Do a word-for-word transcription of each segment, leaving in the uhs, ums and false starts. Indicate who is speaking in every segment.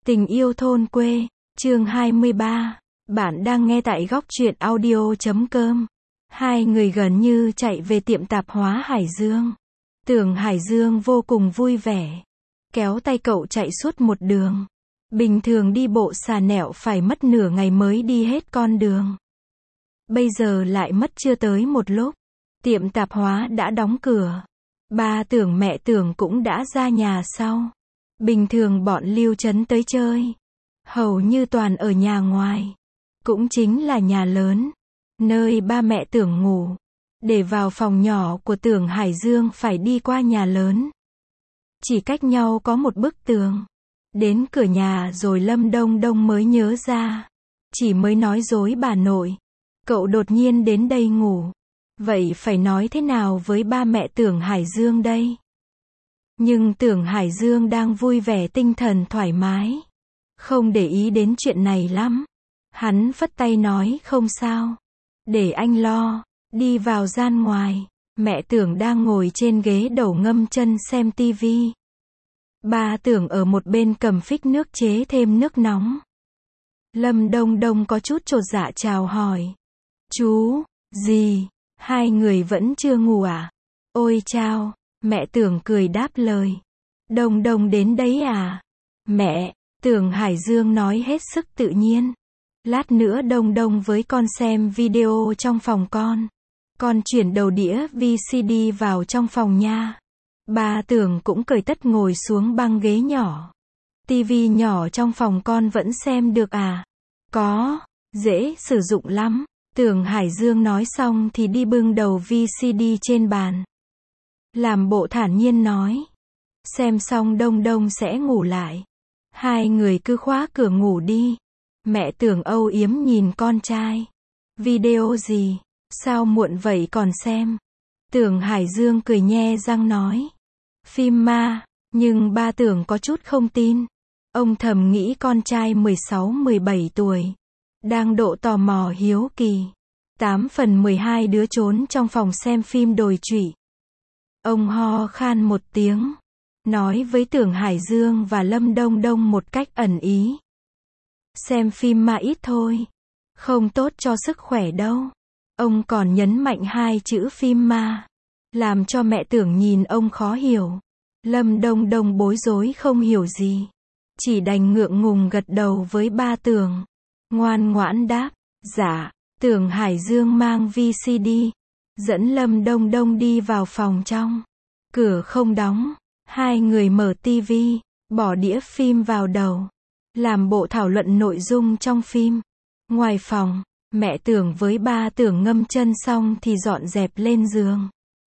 Speaker 1: Tình yêu thôn quê, chương hai mươi ba. Bạn đang nghe tại góc truyện audio chấm com. Hai người gần như chạy về tiệm tạp hóa Hải Dương. Tưởng Hải Dương vô cùng vui vẻ. Kéo tay cậu chạy suốt một đường. Bình thường đi bộ xà nẹo phải mất nửa ngày mới đi hết con đường. Bây giờ lại mất chưa tới một lúc. Tiệm tạp hóa đã đóng cửa. Ba Tưởng mẹ Tưởng cũng đã ra nhà sau. Bình thường bọn Lưu Trấn tới chơi, hầu như toàn ở nhà ngoài. Cũng chính là nhà lớn, nơi ba mẹ Tưởng ngủ. Để vào phòng nhỏ của Tưởng Hải Dương phải đi qua nhà lớn. Chỉ cách nhau có một bức tường. Đến cửa nhà rồi Lâm Đông Đông mới nhớ ra. Chỉ mới nói dối bà nội. Cậu đột nhiên đến đây ngủ. Vậy phải nói thế nào với ba mẹ Tưởng Hải Dương đây? Nhưng Tưởng Hải Dương đang vui vẻ, tinh thần thoải mái. Không để ý đến chuyện này lắm. Hắn phất tay nói không sao. Để anh lo. Đi vào gian ngoài. Mẹ Tưởng đang ngồi trên ghế đầu ngâm chân xem tivi. Ba Tưởng ở một bên cầm phích nước chế thêm nước nóng. Lâm Đông Đông có chút chột dạ chào hỏi. Chú, gì? Hai người vẫn chưa ngủ à? Ôi chao! Mẹ Tưởng cười đáp lời. Đông Đông đến đấy à? Mẹ, Tưởng Hải Dương nói hết sức tự nhiên. Lát nữa Đông Đông với con xem video trong phòng con. Con chuyển đầu đĩa vê xê đê vào trong phòng nha. Ba Tưởng cũng cởi tất ngồi xuống băng ghế nhỏ. Tivi nhỏ trong phòng con vẫn xem được à? Có, dễ sử dụng lắm. Tưởng Hải Dương nói xong thì đi bưng đầu vê xê đê trên bàn. Làm bộ thản nhiên nói. Xem xong Đông Đông sẽ ngủ lại. Hai người cứ khóa cửa ngủ đi. Mẹ Tưởng âu yếm nhìn con trai. Video gì? Sao muộn vậy còn xem? Tưởng Hải Dương cười nhe răng nói. Phim ma. Nhưng ba Tưởng có chút không tin. Ông thầm nghĩ con trai mười sáu mười bảy tuổi. Đang độ tò mò hiếu kỳ. Tám phần mười hai đứa trốn trong phòng xem phim đồi trụy. Ông ho khan một tiếng. Nói với Tưởng Hải Dương và Lâm Đông Đông một cách ẩn ý. Xem phim ma ít thôi. Không tốt cho sức khỏe đâu. Ông còn nhấn mạnh hai chữ phim ma. Làm cho mẹ Tưởng nhìn ông khó hiểu. Lâm Đông Đông bối rối không hiểu gì. Chỉ đành ngượng ngùng gật đầu với ba Tưởng. Ngoan ngoãn đáp. Dạ. Tưởng Hải Dương mang vê xê đê. Dẫn Lâm Đông Đông đi vào phòng trong. Cửa không đóng. Hai người mở tivi. Bỏ đĩa phim vào đầu. Làm bộ thảo luận nội dung trong phim. Ngoài phòng, mẹ Tưởng với ba Tưởng ngâm chân xong thì dọn dẹp lên giường.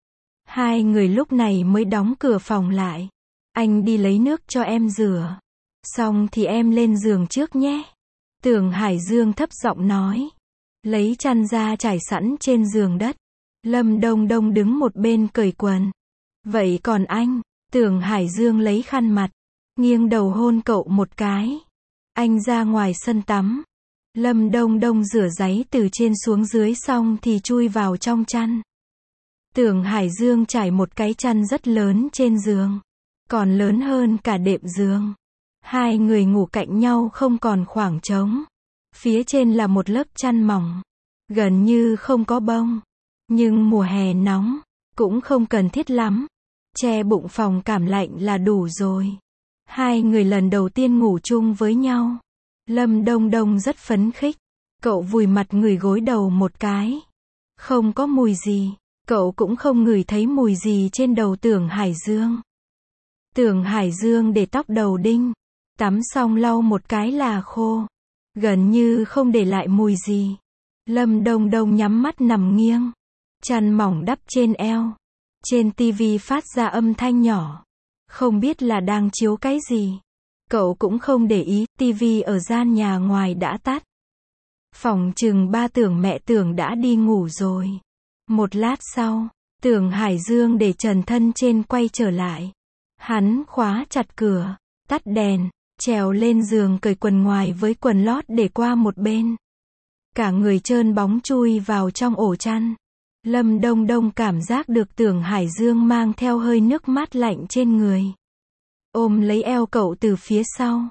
Speaker 1: Hai người lúc này mới đóng cửa phòng lại. Anh đi lấy nước cho em rửa. Xong thì em lên giường trước nhé. Tưởng Hải Dương thấp giọng nói. Lấy chăn ra trải sẵn trên giường đất. Lâm Đông Đông đứng một bên cởi quần. Vậy còn anh? Tưởng Hải Dương lấy khăn mặt. Nghiêng đầu hôn cậu một cái. Anh ra ngoài sân tắm. Lâm Đông Đông rửa ráy từ trên xuống dưới xong thì chui vào trong chăn. Tưởng Hải Dương trải một cái chăn rất lớn trên giường. Còn lớn hơn cả đệm giường. Hai người ngủ cạnh nhau không còn khoảng trống. Phía trên là một lớp chăn mỏng. Gần như không có bông. Nhưng mùa hè nóng. Cũng không cần thiết lắm. Che bụng phòng cảm lạnh là đủ rồi. Hai người lần đầu tiên ngủ chung với nhau. Lâm Đông Đông rất phấn khích. Cậu vùi mặt ngửi gối đầu một cái. Không có mùi gì. Cậu cũng không ngửi thấy mùi gì trên đầu Tưởng Hải Dương. Tưởng Hải Dương để tóc đầu đinh. Tắm xong lau một cái là khô. Gần như không để lại mùi gì. Lâm Đông Đông nhắm mắt nằm nghiêng. Chăn mỏng đắp trên eo. Trên tivi phát ra âm thanh nhỏ. Không biết là đang chiếu cái gì. Cậu cũng không để ý, tivi ở gian nhà ngoài đã tắt. Phòng chừng ba Tưởng mẹ Tưởng đã đi ngủ rồi. Một lát sau, Tưởng Hải Dương để trần thân trên quay trở lại. Hắn khóa chặt cửa, tắt đèn, trèo lên giường cởi quần ngoài với quần lót để qua một bên. Cả người trơn bóng chui vào trong ổ chăn. Lâm Đông Đông cảm giác được Tưởng Hải Dương mang theo hơi nước mát lạnh trên người. Ôm lấy eo cậu từ phía sau.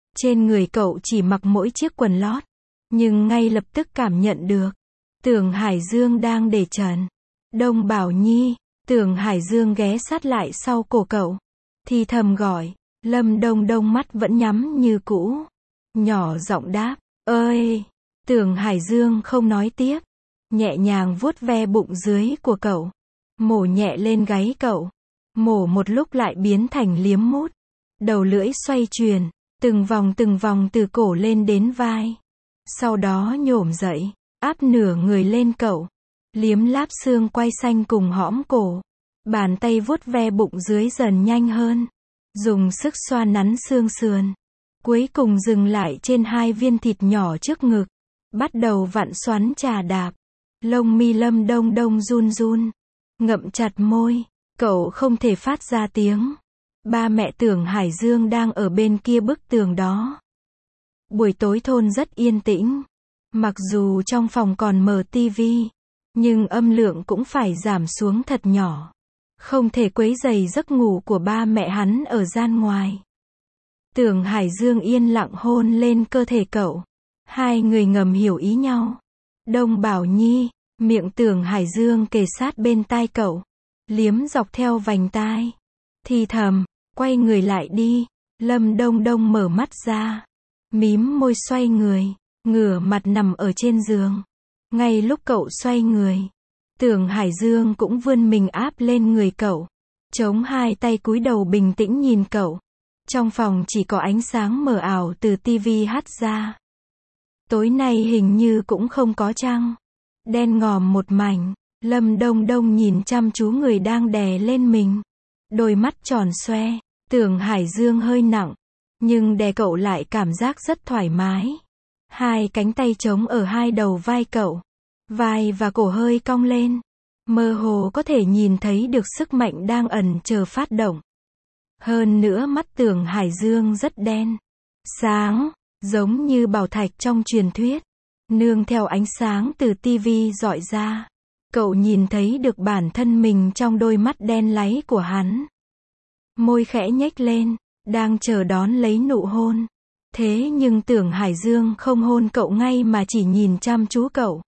Speaker 1: Trên người cậu chỉ mặc mỗi chiếc quần lót, nhưng ngay lập tức cảm nhận được, Tưởng Hải Dương đang để trần. Đông Bảo Nhi, Tưởng Hải Dương ghé sát lại sau cổ cậu, thì thầm gọi. Lâm Đông Đông mắt vẫn nhắm như cũ, nhỏ giọng đáp, ơi. Tưởng Hải Dương không nói tiếp, nhẹ nhàng vuốt ve bụng dưới của cậu, mổ nhẹ lên gáy cậu, mổ một lúc lại biến thành liếm mút, đầu lưỡi xoay chuyển, từng vòng từng vòng từ cổ lên đến vai, sau đó nhổm dậy, áp nửa người lên cậu, liếm láp xương quai xanh cùng hõm cổ, bàn tay vuốt ve bụng dưới dần nhanh hơn, dùng sức xoa nắn xương sườn, cuối cùng dừng lại trên hai viên thịt nhỏ trước ngực, bắt đầu vặn xoắn chà đạp. Lông mi Lâm Đông Đông run run, ngậm chặt môi, cậu không thể phát ra tiếng. Ba mẹ Tưởng Hải Dương đang ở bên kia bức tường đó. Buổi tối thôn rất yên tĩnh, mặc dù trong phòng còn mở tivi, nhưng âm lượng cũng phải giảm xuống thật nhỏ, không thể quấy rầy giấc ngủ của ba mẹ hắn ở gian ngoài. Tưởng Hải Dương yên lặng hôn lên cơ thể cậu, hai người ngầm hiểu ý nhau. Đông Bảo Nhi, miệng Tưởng Hải Dương kề sát bên tai cậu, liếm dọc theo vành tai, thì thầm, quay người lại đi. Lâm Đông Đông mở mắt ra, mím môi xoay người, ngửa mặt nằm ở trên giường. Ngay lúc cậu xoay người, Tưởng Hải Dương cũng vươn mình áp lên người cậu, chống hai tay cúi đầu bình tĩnh nhìn cậu. Trong phòng chỉ có ánh sáng mờ ảo từ tivi hắt ra. Tối nay hình như cũng không có trăng, đen ngòm một mảnh. Lâm Đông Đông nhìn chăm chú người đang đè lên mình, đôi mắt tròn xoe. Tưởng Hải Dương hơi nặng, nhưng đè cậu lại cảm giác rất thoải mái. Hai cánh tay trống ở hai đầu vai cậu, vai và cổ hơi cong lên, mơ hồ có thể nhìn thấy được sức mạnh đang ẩn chờ phát động. Hơn nữa mắt Tưởng Hải Dương rất đen, sáng, giống như bảo thạch trong truyền thuyết. Nương theo ánh sáng từ tivi rọi ra, cậu nhìn thấy được bản thân mình trong đôi mắt đen láy của hắn. Môi khẽ nhếch lên, đang chờ đón lấy nụ hôn. Thế nhưng Tưởng Hải Dương không hôn cậu ngay mà chỉ nhìn chăm chú cậu,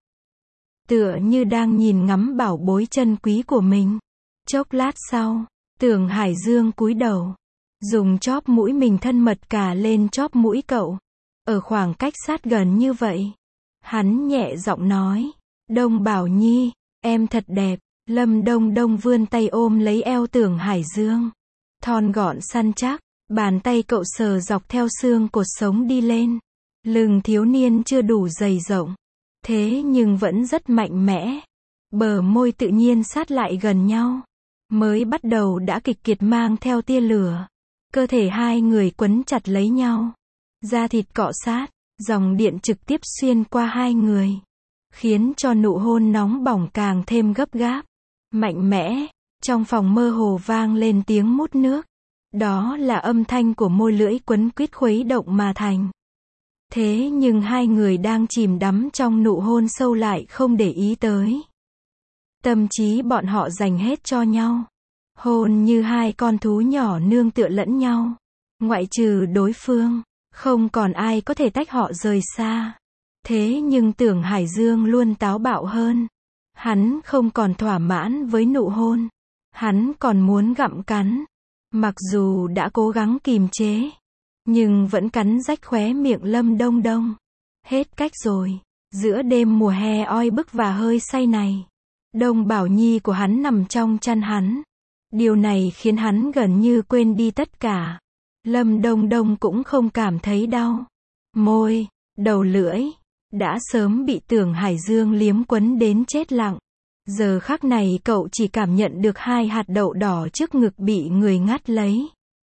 Speaker 1: tựa như đang nhìn ngắm bảo bối chân quý của mình. Chốc lát sau, Tưởng Hải Dương cúi đầu, dùng chóp mũi mình thân mật cà lên chóp mũi cậu. Ở khoảng cách sát gần như vậy, hắn nhẹ giọng nói, Đông Bảo Nhi, em thật đẹp. Lâm Đông Đông vươn tay ôm lấy eo Tưởng Hải Dương, thon gọn săn chắc, bàn tay cậu sờ dọc theo xương cột sống đi lên. Lưng thiếu niên chưa đủ dày rộng, thế nhưng vẫn rất mạnh mẽ. Bờ môi tự nhiên sát lại gần nhau, mới bắt đầu đã kịch kiệt mang theo tia lửa. Cơ thể hai người quấn chặt lấy nhau, da thịt cọ sát, dòng điện trực tiếp xuyên qua hai người, khiến cho nụ hôn nóng bỏng càng thêm gấp gáp, mạnh mẽ. Trong phòng mơ hồ vang lên tiếng mút nước, đó là âm thanh của môi lưỡi quấn quýt khuấy động mà thành. Thế nhưng hai người đang chìm đắm trong nụ hôn sâu lại không để ý tới. Tâm trí bọn họ dành hết cho nhau, hôn như hai con thú nhỏ nương tựa lẫn nhau. Ngoại trừ đối phương, không còn ai có thể tách họ rời xa. Thế nhưng Tưởng Hải Dương luôn táo bạo hơn. Hắn không còn thỏa mãn với nụ hôn, hắn còn muốn gặm cắn. Mặc dù đã cố gắng kìm chế, nhưng vẫn cắn rách khóe miệng Lâm Đông Đông. Hết cách rồi. Giữa đêm mùa hè oi bức và hơi say này, Đông Bảo Nhi của hắn nằm trong chăn hắn. Điều này khiến hắn gần như quên đi tất cả. Lâm Đông Đông cũng không cảm thấy đau. Môi, đầu lưỡi, đã sớm bị Tưởng Hải Dương liếm quấn đến chết lặng. Giờ khắc này cậu chỉ cảm nhận được hai hạt đậu đỏ trước ngực bị người ngắt lấy.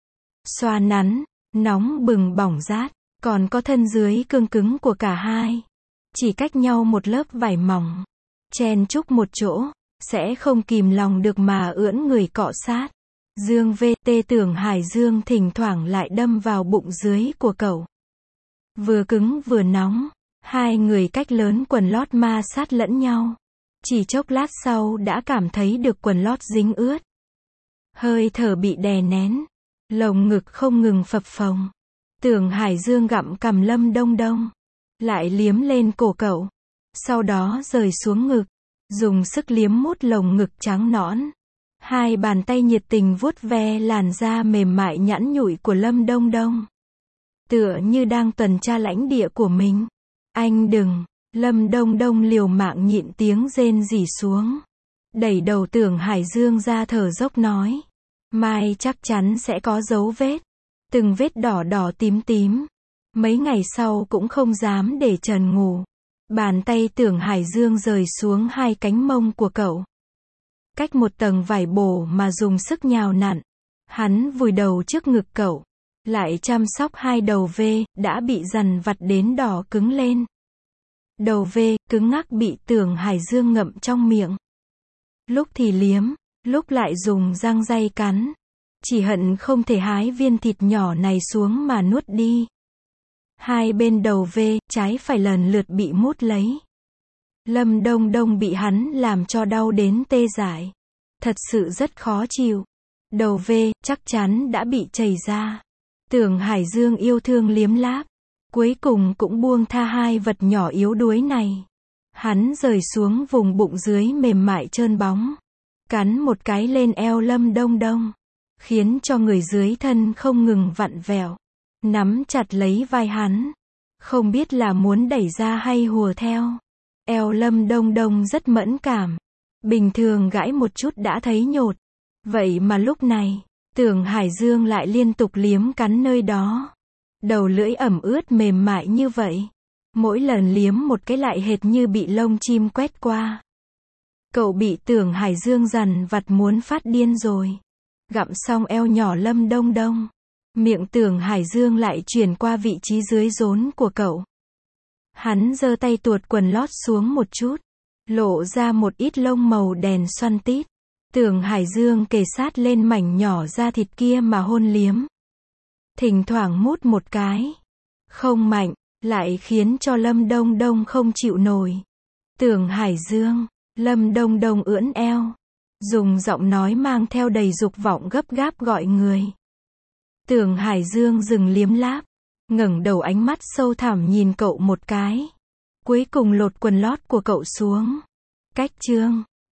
Speaker 1: Xoa nắn, nóng bừng bỏng rát, còn có thân dưới cương cứng của cả hai. Chỉ cách nhau một lớp vải mỏng, chen chúc một chỗ, sẽ không kìm lòng được mà ưỡn người cọ sát. Dương vê tê Tưởng Hải Dương thỉnh thoảng lại đâm vào bụng dưới của cậu. Vừa cứng vừa nóng, hai người cách lớn quần lót ma sát lẫn nhau. Chỉ chốc lát sau đã cảm thấy được quần lót dính ướt. Hơi thở bị đè nén, lồng ngực không ngừng phập phồng. Tưởng Hải Dương gặm cằm Lâm Đông Đông, lại liếm lên cổ cậu, sau đó rời xuống ngực, dùng sức liếm mút lồng ngực trắng nõn. Hai bàn tay nhiệt tình vuốt ve làn da mềm mại nhẵn nhụi của Lâm Đông Đông. Tựa như đang tuần tra lãnh địa của mình. Anh đừng, Lâm Đông Đông liều mạng nhịn tiếng rên rỉ xuống. Đẩy đầu Tưởng Hải Dương ra thở dốc nói. Mai chắc chắn sẽ có dấu vết. Từng vết đỏ đỏ tím tím. Mấy ngày sau cũng không dám để Trần ngủ. Bàn tay Tưởng Hải Dương rời xuống hai cánh mông của cậu. Cách một tầng vải bổ mà dùng sức nhào nặn. Hắn vùi đầu trước ngực cậu. Lại chăm sóc hai đầu vê, đã bị dằn vặt đến đỏ cứng lên. Đầu vê, cứng ngắc bị Tưởng Hải Dương ngậm trong miệng. Lúc thì liếm, lúc lại dùng răng day cắn. Chỉ hận không thể hái viên thịt nhỏ này xuống mà nuốt đi. Hai bên đầu vê, trái phải lần lượt bị mút lấy. Lâm Đông Đông bị hắn làm cho đau đến tê dại. Thật sự rất khó chịu. Đầu vê, chắc chắn đã bị chảy ra. Tưởng Hải Dương yêu thương liếm láp. Cuối cùng cũng buông tha hai vật nhỏ yếu đuối này. Hắn rời xuống vùng bụng dưới mềm mại trơn bóng. Cắn một cái lên eo Lâm Đông Đông. Khiến cho người dưới thân không ngừng vặn vẹo. Nắm chặt lấy vai hắn. Không biết là muốn đẩy ra hay hùa theo. Eo Lâm Đông Đông rất mẫn cảm. Bình thường gãi một chút đã thấy nhột. Vậy mà lúc này, Tưởng Hải Dương lại liên tục liếm cắn nơi đó. Đầu lưỡi ẩm ướt mềm mại như vậy. Mỗi lần liếm một cái lại hệt như bị lông chim quét qua. Cậu bị Tưởng Hải Dương dằn vặt muốn phát điên rồi. Gặm xong eo nhỏ Lâm Đông Đông. Miệng Tưởng Hải Dương lại chuyển qua vị trí dưới rốn của cậu. Hắn giơ tay tuột quần lót xuống một chút. Lộ ra một ít lông màu đèn xoăn tít. Tưởng Hải Dương kề sát lên mảnh nhỏ da thịt kia mà hôn liếm. Thỉnh thoảng mút một cái. Không mạnh, lại khiến cho Lâm Đông Đông không chịu nổi. Tưởng Hải Dương, Lâm Đông Đông ưỡn eo. Dùng giọng nói mang theo đầy dục vọng gấp gáp gọi người. Tưởng Hải Dương dừng liếm láp. Ngẩng đầu ánh mắt sâu thẳm nhìn cậu một cái. Cuối cùng lột quần lót của cậu xuống. Cách chương